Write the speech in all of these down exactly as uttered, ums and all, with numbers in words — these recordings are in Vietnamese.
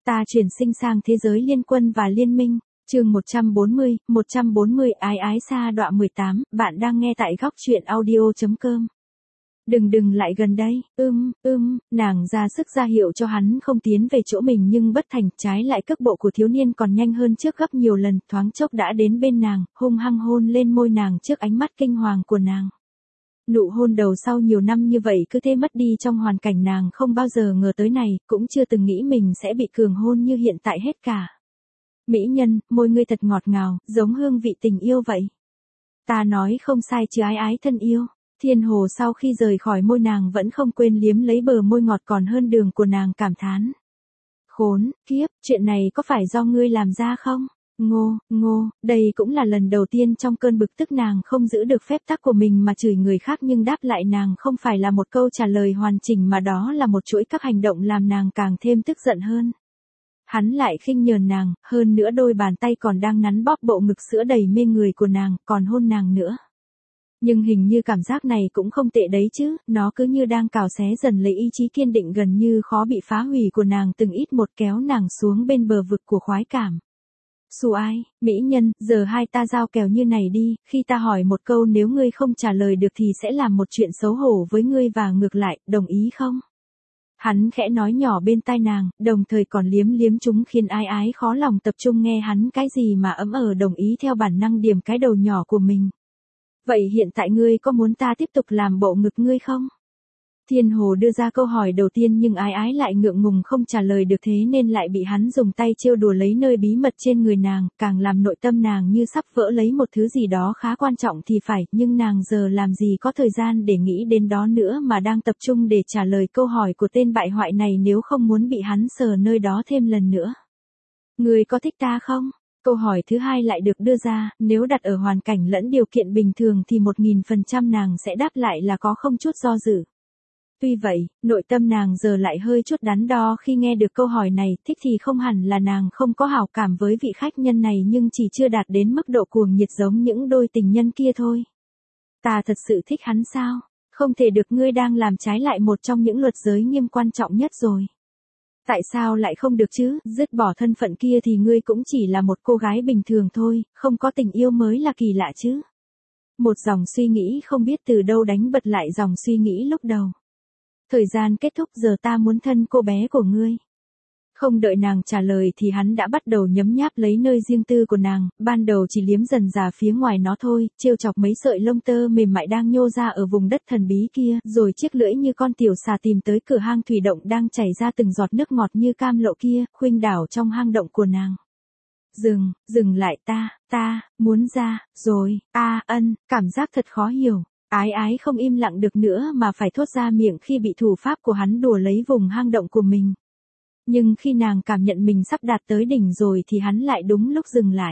Ta chuyển sinh sang thế giới liên quân và liên minh. Chương một trăm bốn mươi, một trăm bốn mươi ái ái sa đọa mười tám, bạn đang nghe tại góc truyện audio.com. Đừng đừng lại gần đây, ưm, ưm, nàng ra sức ra hiệu cho hắn không tiến về chỗ mình nhưng bất thành, trái lại cước bộ của thiếu niên còn nhanh hơn trước gấp nhiều lần, thoáng chốc đã đến bên nàng, hung hăng hôn lên môi nàng trước ánh mắt kinh hoàng của nàng. Nụ hôn đầu sau nhiều năm như vậy cứ thế mất đi trong hoàn cảnh nàng không bao giờ ngờ tới này, cũng chưa từng nghĩ mình sẽ bị cường hôn như hiện tại hết cả. Mỹ nhân, môi ngươi thật ngọt ngào, giống hương vị tình yêu vậy. Ta nói không sai chứ ái ái thân yêu. Thiên Hồ sau khi rời khỏi môi nàng vẫn không quên liếm lấy bờ môi ngọt còn hơn đường của nàng, cảm thán. Khốn, kiếp, chuyện này có phải do ngươi làm ra không? Ngô, ngô, đây cũng là lần đầu tiên trong cơn bực tức nàng không giữ được phép tắc của mình mà chửi người khác, nhưng đáp lại nàng không phải là một câu trả lời hoàn chỉnh mà đó là một chuỗi các hành động làm nàng càng thêm tức giận hơn. Hắn lại khinh nhờn nàng, hơn nữa đôi bàn tay còn đang nắn bóp bộ ngực sữa đầy mê người của nàng, còn hôn nàng nữa. Nhưng hình như cảm giác này cũng không tệ đấy chứ, nó cứ như đang cào xé dần lấy ý chí kiên định gần như khó bị phá hủy của nàng, từng ít một kéo nàng xuống bên bờ vực của khoái cảm. Xù ai, mỹ nhân, giờ hai ta giao kèo như này đi, khi ta hỏi một câu nếu ngươi không trả lời được thì sẽ làm một chuyện xấu hổ với ngươi và ngược lại, đồng ý không? Hắn khẽ nói nhỏ bên tai nàng, đồng thời còn liếm liếm chúng khiến ái ái khó lòng tập trung nghe hắn cái gì mà ấm ờ đồng ý theo bản năng điểm cái đầu nhỏ của mình. Vậy hiện tại ngươi có muốn ta tiếp tục làm bộ ngực ngươi không? Thiên Hồ đưa ra câu hỏi đầu tiên nhưng ái ái lại ngượng ngùng không trả lời được, thế nên lại bị hắn dùng tay trêu đùa lấy nơi bí mật trên người nàng, càng làm nội tâm nàng như sắp vỡ lấy một thứ gì đó khá quan trọng thì phải, nhưng nàng giờ làm gì có thời gian để nghĩ đến đó nữa mà đang tập trung để trả lời câu hỏi của tên bại hoại này nếu không muốn bị hắn sờ nơi đó thêm lần nữa. Ngươi có thích ta không? Câu hỏi thứ hai lại được đưa ra, nếu đặt ở hoàn cảnh lẫn điều kiện bình thường thì một nghìn phần trăm nàng sẽ đáp lại là có không chút do dự. Tuy vậy, nội tâm nàng giờ lại hơi chút đắn đo khi nghe được câu hỏi này, thích thì không hẳn là nàng không có hảo cảm với vị khách nhân này nhưng chỉ chưa đạt đến mức độ cuồng nhiệt giống những đôi tình nhân kia thôi. Ta thật sự thích hắn sao? Không thể được, ngươi đang làm trái lại một trong những luật giới nghiêm quan trọng nhất rồi. Tại sao lại không được chứ, dứt bỏ thân phận kia thì ngươi cũng chỉ là một cô gái bình thường thôi, không có tình yêu mới là kỳ lạ chứ. Một dòng suy nghĩ không biết từ đâu đánh bật lại dòng suy nghĩ lúc đầu. Thời gian kết thúc, giờ ta muốn thân cô bé của ngươi. Không đợi nàng trả lời thì hắn đã bắt đầu nhấm nháp lấy nơi riêng tư của nàng, ban đầu chỉ liếm dần dà phía ngoài nó thôi, trêu chọc mấy sợi lông tơ mềm mại đang nhô ra ở vùng đất thần bí kia, rồi chiếc lưỡi như con tiểu xà tìm tới cửa hang thủy động đang chảy ra từng giọt nước ngọt như cam lộ kia, khuynh đảo trong hang động của nàng. Dừng, dừng lại, ta, ta, muốn ra, rồi, a ân, cảm giác thật khó hiểu. Ái ái không im lặng được nữa mà phải thốt ra miệng khi bị thủ pháp của hắn đùa lấy vùng hang động của mình. Nhưng khi nàng cảm nhận mình sắp đạt tới đỉnh rồi thì hắn lại đúng lúc dừng lại.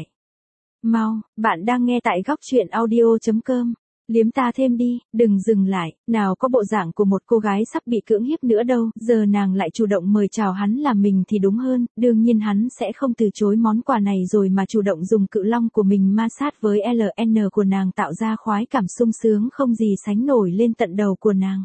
Mau, bạn đang nghe tại góc truyện audio.com. Liếm ta thêm đi, đừng dừng lại, nào có bộ dạng của một cô gái sắp bị cưỡng hiếp nữa đâu, giờ nàng lại chủ động mời chào hắn làm mình thì đúng hơn, đương nhiên hắn sẽ không từ chối món quà này rồi mà chủ động dùng cự long của mình ma sát với lờ en của nàng, tạo ra khoái cảm sung sướng không gì sánh nổi lên tận đầu của nàng.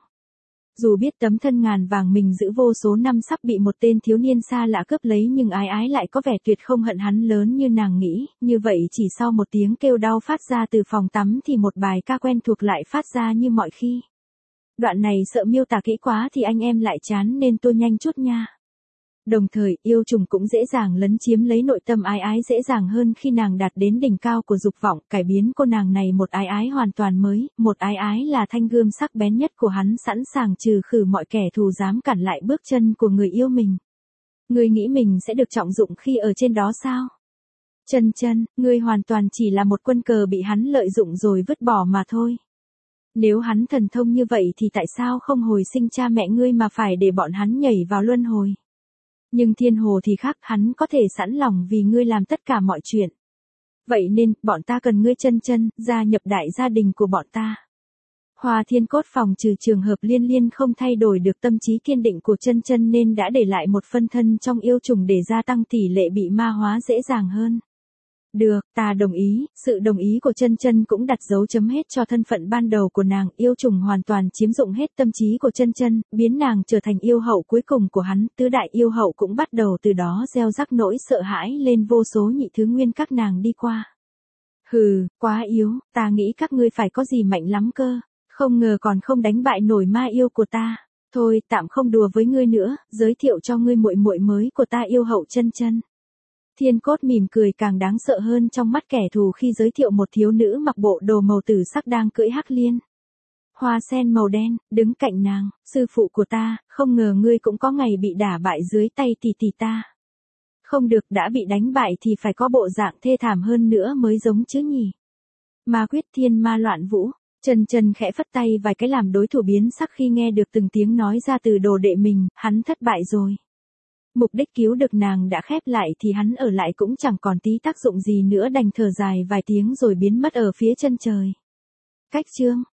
Dù biết tấm thân ngàn vàng mình giữ vô số năm sắp bị một tên thiếu niên xa lạ cướp lấy nhưng ái ái lại có vẻ tuyệt không hận hắn lớn như nàng nghĩ, như vậy chỉ sau một tiếng kêu đau phát ra từ phòng tắm thì một bài ca quen thuộc lại phát ra như mọi khi. Đoạn này sợ miêu tả kỹ quá thì anh em lại chán nên tôi nhanh chút nha. Đồng thời, yêu trùng cũng dễ dàng lấn chiếm lấy nội tâm ái ái dễ dàng hơn khi nàng đạt đến đỉnh cao của dục vọng, cải biến cô nàng này một ái ái hoàn toàn mới, một ái ái là thanh gươm sắc bén nhất của hắn, sẵn sàng trừ khử mọi kẻ thù dám cản lại bước chân của người yêu mình. Ngươi nghĩ mình sẽ được trọng dụng khi ở trên đó sao? Chân chân, ngươi hoàn toàn chỉ là một quân cờ bị hắn lợi dụng rồi vứt bỏ mà thôi. Nếu hắn thần thông như vậy thì tại sao không hồi sinh cha mẹ ngươi mà phải để bọn hắn nhảy vào luân hồi? Nhưng Thiên Hồ thì khác, hắn có thể sẵn lòng vì ngươi làm tất cả mọi chuyện. Vậy nên, bọn ta cần ngươi chân chân, gia nhập đại gia đình của bọn ta. Hoa Thiên Cốt phòng trừ trường hợp Liên Liên không thay đổi được tâm trí kiên định của chân chân nên đã để lại một phân thân trong yêu trùng để gia tăng tỷ lệ bị ma hóa dễ dàng hơn. Được, ta đồng ý, sự đồng ý của chân chân cũng đặt dấu chấm hết cho thân phận ban đầu của nàng, yêu trùng hoàn toàn chiếm dụng hết tâm trí của chân chân, biến nàng trở thành yêu hậu cuối cùng của hắn, tứ đại yêu hậu cũng bắt đầu từ đó gieo rắc nỗi sợ hãi lên vô số nhị thứ nguyên các nàng đi qua. Hừ, quá yếu, ta nghĩ các ngươi phải có gì mạnh lắm cơ, không ngờ còn không đánh bại nổi ma yêu của ta. Thôi, tạm không đùa với ngươi nữa, giới thiệu cho ngươi muội muội mới của ta, yêu hậu chân chân. Thiên Cốt mỉm cười càng đáng sợ hơn trong mắt kẻ thù khi giới thiệu một thiếu nữ mặc bộ đồ màu tử sắc đang cưỡi hắc liên. Hoa sen màu đen, đứng cạnh nàng, sư phụ của ta, không ngờ ngươi cũng có ngày bị đả bại dưới tay tỷ tỷ ta. Không được, đã bị đánh bại thì phải có bộ dạng thê thảm hơn nữa mới giống chứ nhỉ. Ma quyết thiên ma loạn vũ, Trần Trần khẽ phất tay vài cái làm đối thủ biến sắc khi nghe được từng tiếng nói ra từ đồ đệ mình, hắn thất bại rồi. Mục đích cứu được nàng đã khép lại thì hắn ở lại cũng chẳng còn tí tác dụng gì nữa, đành thở dài vài tiếng rồi biến mất ở phía chân trời. Cách chương